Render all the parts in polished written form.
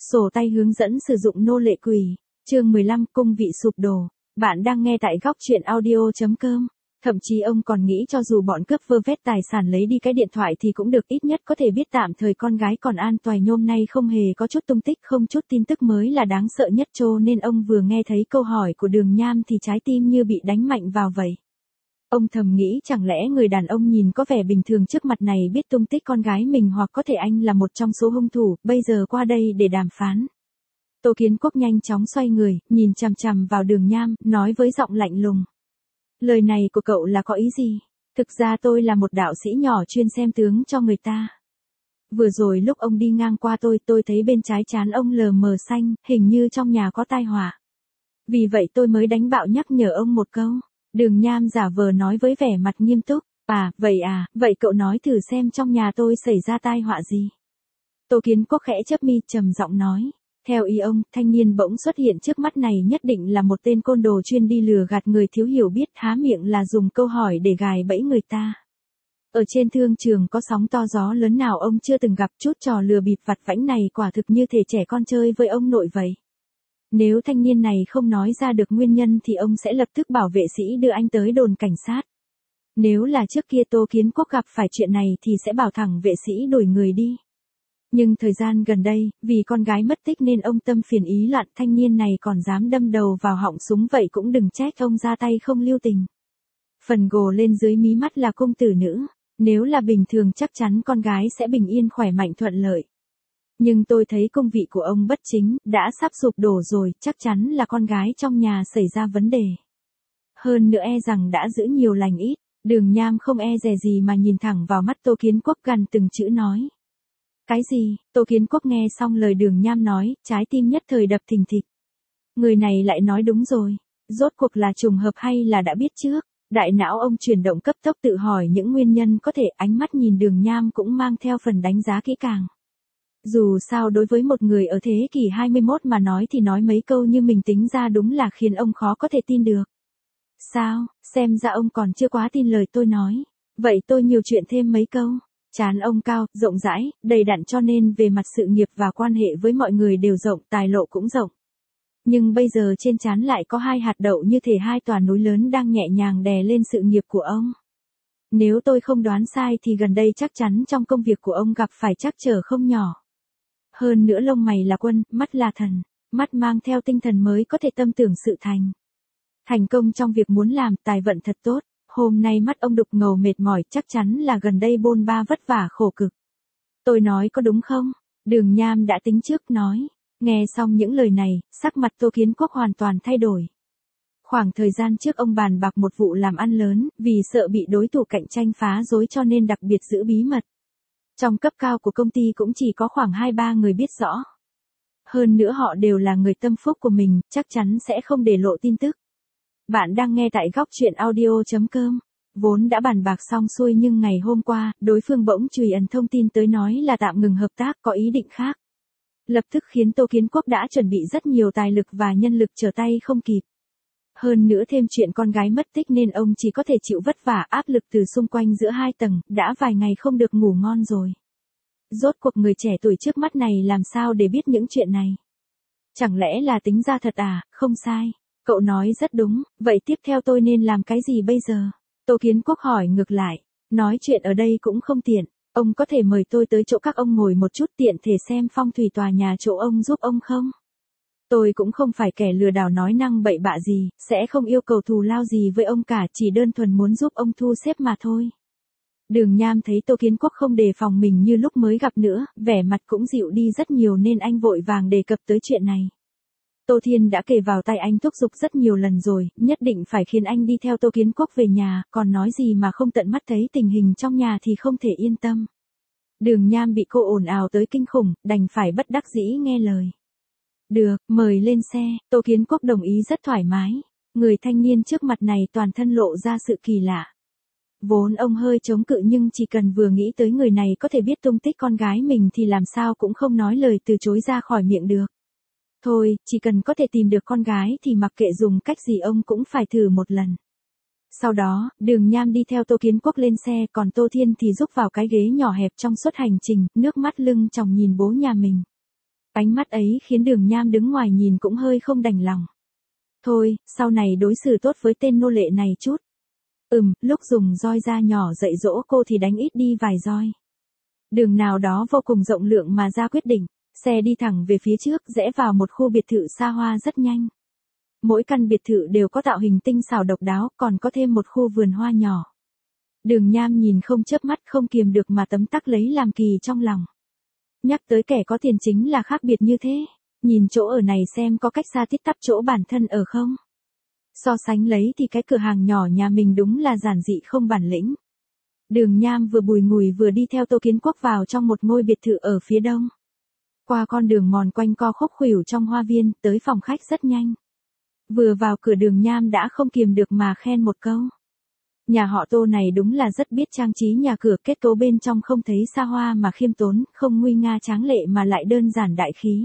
Sổ tay hướng dẫn sử dụng nô lệ quỷ. Chương 15, cung vị sụp đổ. Bạn đang nghe tại góc truyện audio.com. Thậm chí ông còn nghĩ cho dù bọn cướp vơ vét tài sản lấy đi cái điện thoại thì cũng được, ít nhất có thể biết tạm thời con gái còn an toàn. Nhôm nay không hề có chút tung tích, không chút tin tức mới là đáng sợ nhất, cho nên ông vừa nghe thấy câu hỏi của Đường Nham thì trái tim như bị đánh mạnh vào vậy. Ông thầm nghĩ chẳng lẽ người đàn ông nhìn có vẻ bình thường trước mặt này biết tung tích con gái mình, hoặc có thể anh là một trong số hung thủ, bây giờ qua đây để đàm phán. Tô Kiến Quốc nhanh chóng xoay người, nhìn chằm chằm vào Đường Nham, nói với giọng lạnh lùng. Lời này của cậu là có ý gì? Thực ra tôi là một đạo sĩ nhỏ chuyên xem tướng cho người ta. Vừa rồi lúc ông đi ngang qua tôi thấy bên trái trán ông lờ mờ xanh, hình như trong nhà có tai họa. Vì vậy tôi mới đánh bạo nhắc nhở ông một câu. Đường Nham giả vờ nói với vẻ mặt nghiêm túc. Vậy cậu nói thử xem trong nhà tôi xảy ra tai họa gì? Tô Kiến Quốc khẽ chớp mi, trầm giọng nói. Theo ý ông, thanh niên bỗng xuất hiện trước mắt này nhất định là một tên côn đồ chuyên đi lừa gạt người thiếu hiểu biết, há miệng là dùng câu hỏi để gài bẫy người ta. Ở trên thương trường có sóng to gió lớn nào ông chưa từng gặp, chút trò lừa bịp vặt vãnh này quả thực như thể trẻ con chơi với ông nội vậy. Nếu thanh niên này không nói ra được nguyên nhân thì ông sẽ lập tức bảo vệ sĩ đưa anh tới đồn cảnh sát. Nếu là trước kia Tô Kiến Quốc gặp phải chuyện này thì sẽ bảo thẳng vệ sĩ đuổi người đi. Nhưng thời gian gần đây, vì con gái mất tích nên ông tâm phiền ý loạn, thanh niên này còn dám đâm đầu vào họng súng, vậy cũng đừng trách ông ra tay không lưu tình. Phần gồ lên dưới mí mắt là cung tử nữ, nếu là bình thường chắc chắn con gái sẽ bình yên khỏe mạnh thuận lợi. Nhưng tôi thấy công vị của ông bất chính, đã sắp sụp đổ rồi, chắc chắn là con gái trong nhà xảy ra vấn đề. Hơn nữa e rằng đã giữ nhiều lành ít. Đường Nham không e dè gì mà nhìn thẳng vào mắt Tô Kiến Quốc, gằn từng chữ nói. Cái gì? Tô Kiến Quốc nghe xong lời Đường Nham nói, trái tim nhất thời đập thình thịch. Người này lại nói đúng rồi. Rốt cuộc là trùng hợp hay là đã biết trước? Đại não ông chuyển động cấp tốc tự hỏi những nguyên nhân có thể, ánh mắt nhìn Đường Nham cũng mang theo phần đánh giá kỹ càng. Dù sao đối với một người ở thế kỷ 21 mà nói thì nói mấy câu như mình tính ra đúng là khiến ông khó có thể tin được. Sao, xem ra ông còn chưa quá tin lời tôi nói. Vậy tôi nhiều chuyện thêm mấy câu. Trán ông cao, rộng rãi, đầy đặn cho nên về mặt sự nghiệp và quan hệ với mọi người đều rộng, tài lộ cũng rộng. Nhưng bây giờ trên trán lại có hai hạt đậu như thể hai tòa núi lớn đang nhẹ nhàng đè lên sự nghiệp của ông. Nếu tôi không đoán sai thì gần đây chắc chắn trong công việc của ông gặp phải trắc trở không nhỏ. Hơn nữa lông mày là quân, mắt là thần, mắt mang theo tinh thần mới có thể tâm tưởng sự thành. Thành công trong việc muốn làm, tài vận thật tốt. Hôm nay mắt ông đục ngầu mệt mỏi, chắc chắn là gần đây bôn ba vất vả khổ cực. Tôi nói có đúng không? Đường Nham đã tính trước nói. Nghe xong những lời này, sắc mặt Tô Kiến Quốc hoàn toàn thay đổi. Khoảng thời gian trước ông bàn bạc một vụ làm ăn lớn, vì sợ bị đối thủ cạnh tranh phá rối cho nên đặc biệt giữ bí mật. Trong cấp cao của công ty cũng chỉ có khoảng 2-3 người biết rõ. Hơn nữa họ đều là người tâm phúc của mình, chắc chắn sẽ không để lộ tin tức. Bạn đang nghe tại góc truyện audio.com. Vốn đã bàn bạc xong xuôi nhưng ngày hôm qua, đối phương bỗng chùy ẩn thông tin tới nói là tạm ngừng hợp tác, có ý định khác. Lập tức khiến Tô Kiến Quốc đã chuẩn bị rất nhiều tài lực và nhân lực trở tay không kịp. Hơn nữa thêm chuyện con gái mất tích nên ông chỉ có thể chịu vất vả áp lực từ xung quanh giữa hai tầng, đã vài ngày không được ngủ ngon rồi. Rốt cuộc người trẻ tuổi trước mắt này làm sao để biết những chuyện này? Chẳng lẽ là tính ra thật à? Không sai. Cậu nói rất đúng, vậy tiếp theo tôi nên làm cái gì bây giờ? Tô Kiến Quốc hỏi ngược lại, nói chuyện ở đây cũng không tiện, ông có thể mời tôi tới chỗ các ông ngồi một chút, tiện thể xem phong thủy tòa nhà chỗ ông giúp ông không? Tôi cũng không phải kẻ lừa đảo nói năng bậy bạ gì, sẽ không yêu cầu thù lao gì với ông cả, chỉ đơn thuần muốn giúp ông thu xếp mà thôi. Đường Nham thấy Tô Kiến Quốc không đề phòng mình như lúc mới gặp nữa, vẻ mặt cũng dịu đi rất nhiều nên anh vội vàng đề cập tới chuyện này. Tô Thiên đã kề vào tay anh thúc giục rất nhiều lần rồi, nhất định phải khiến anh đi theo Tô Kiến Quốc về nhà, còn nói gì mà không tận mắt thấy tình hình trong nhà thì không thể yên tâm. Đường Nham bị cô ồn ào tới kinh khủng, đành phải bất đắc dĩ nghe lời. Được, mời lên xe, Tô Kiến Quốc đồng ý rất thoải mái. Người thanh niên trước mặt này toàn thân lộ ra sự kỳ lạ. Vốn ông hơi chống cự nhưng chỉ cần vừa nghĩ tới người này có thể biết tung tích con gái mình thì làm sao cũng không nói lời từ chối ra khỏi miệng được. Thôi, chỉ cần có thể tìm được con gái thì mặc kệ dùng cách gì ông cũng phải thử một lần. Sau đó, Đường Nham đi theo Tô Kiến Quốc lên xe, còn Tô Thiên thì rúc vào cái ghế nhỏ hẹp trong suốt hành trình, nước mắt lưng tròng nhìn bố nhà mình. Ánh mắt ấy khiến Đường Nham đứng ngoài nhìn cũng hơi không đành lòng. Thôi, sau này đối xử tốt với tên nô lệ này chút. Lúc dùng roi da nhỏ dạy dỗ cô thì đánh ít đi vài roi. Đường nào đó vô cùng rộng lượng mà ra quyết định, xe đi thẳng về phía trước rẽ vào một khu biệt thự xa hoa rất nhanh. Mỗi căn biệt thự đều có tạo hình tinh xảo độc đáo, còn có thêm một khu vườn hoa nhỏ. Đường Nham nhìn không chớp mắt không kiềm được mà tấm tắc lấy làm kỳ trong lòng. Nhắc tới kẻ có tiền chính là khác biệt như thế, nhìn chỗ ở này xem có cách xa tít tắp chỗ bản thân ở không. So sánh lấy thì cái cửa hàng nhỏ nhà mình đúng là giản dị không bản lĩnh. Đường Nham vừa bùi ngùi vừa đi theo Tô Kiến Quốc vào trong một ngôi biệt thự ở phía đông. Qua con đường mòn quanh co khúc khuỷu trong hoa viên, tới phòng khách rất nhanh. Vừa vào cửa Đường Nham đã không kiềm được mà khen một câu. Nhà họ Tô này đúng là rất biết trang trí nhà cửa, kết cấu bên trong không thấy xa hoa mà khiêm tốn, không nguy nga tráng lệ mà lại đơn giản đại khí.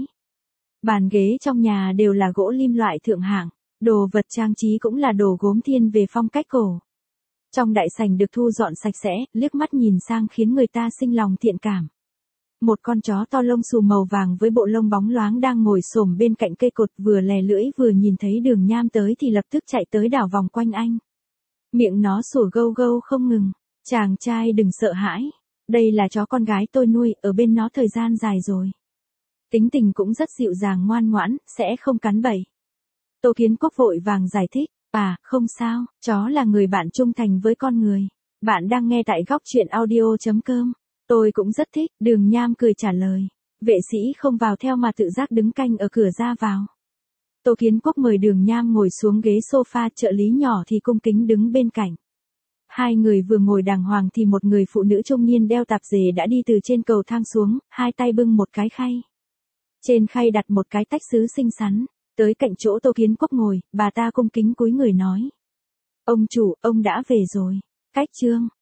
Bàn ghế trong nhà đều là gỗ lim loại thượng hạng, đồ vật trang trí cũng là đồ gốm thiên về phong cách cổ. Trong đại sảnh được thu dọn sạch sẽ, liếc mắt nhìn sang khiến người ta sinh lòng thiện cảm. Một con chó to lông xù màu vàng với bộ lông bóng loáng đang ngồi xổm bên cạnh cây cột, vừa lè lưỡi vừa nhìn thấy Đường Nham tới thì lập tức chạy tới đảo vòng quanh anh. Miệng nó sủa gâu gâu không ngừng. Chàng trai đừng sợ hãi. Đây là chó con gái tôi nuôi, ở bên nó thời gian dài rồi. Tính tình cũng rất dịu dàng ngoan ngoãn, sẽ không cắn bậy. Tô Kiến Quốc vội vàng giải thích. Không sao, chó là người bạn trung thành với con người. Bạn đang nghe tại góc truyện audio.com. Tôi cũng rất thích, Đường Nham cười trả lời. Vệ sĩ không vào theo mà tự giác đứng canh ở cửa ra vào. Tô Kiến Quốc mời Đường Nham ngồi xuống ghế sofa, trợ lý nhỏ thì cung kính đứng bên cạnh. Hai người vừa ngồi đàng hoàng thì một người phụ nữ trung niên đeo tạp dề đã đi từ trên cầu thang xuống, hai tay bưng một cái khay. Trên khay đặt một cái tách sứ xinh xắn. Tới cạnh chỗ Tô Kiến Quốc ngồi, bà ta cung kính cúi người nói. Ông chủ, ông đã về rồi. Cách chương.